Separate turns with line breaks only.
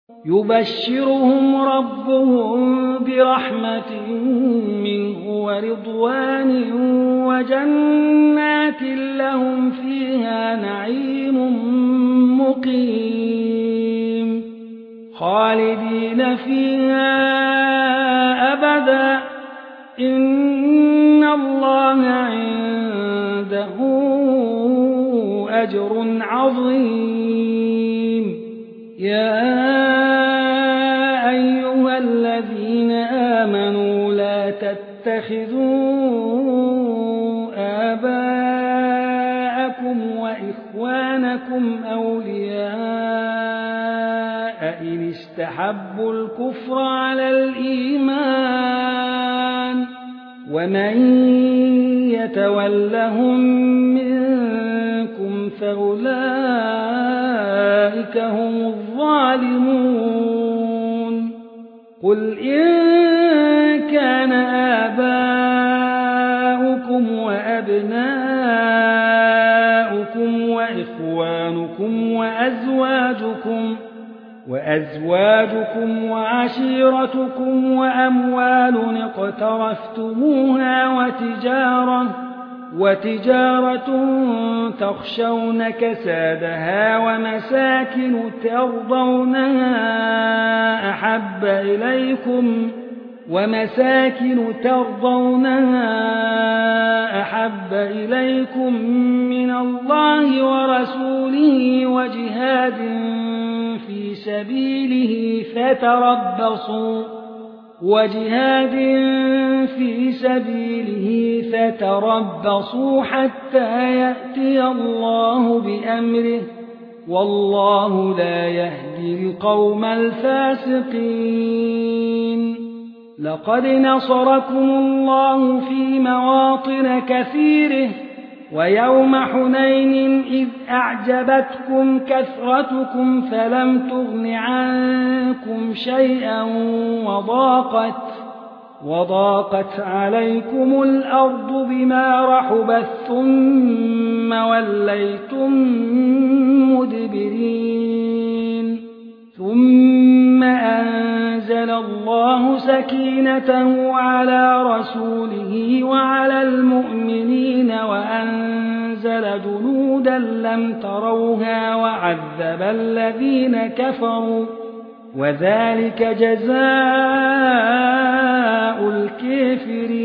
يبشرهم ربهم برحمة منه ورضوان وجنات لهم فيها نعيم مقيم خالدين فيها أبدا إن الله عنده أجر عظيم. يا أيها الذين آمنوا لا تتخذوا آباءكم وإخوانكم أولياء إن استحبوا الكفر على الإيمان ومن يتولهم منكم فأولئك هم الظالمون. قل إن كان آباؤكم وأبناؤكم وإخوانكم وأزواجكم وعشيرتكم وأموال اقترفتموها وتجارة تخشون كسادها ومساكن ترضونها أحب إليكم من الله ورسوله وجهاد في سبيله فتربصوا حتى يأتي الله بأمره والله لا يهدي القوم الفاسقين. لقد نصركم الله في مواطن كثيرة ويوم حنين إذ أعجبتكم كثرتكم فلم تغن عنكم شيئا وضاقت عليكم الأرض بما رحبت ثم وليتم مدبرين. ثم أنزل الله سكينته على رسوله وعلى المؤمنين وأنزل جنودا لم تروها وعذب الذين كفروا وذلك جزاء الكافرين.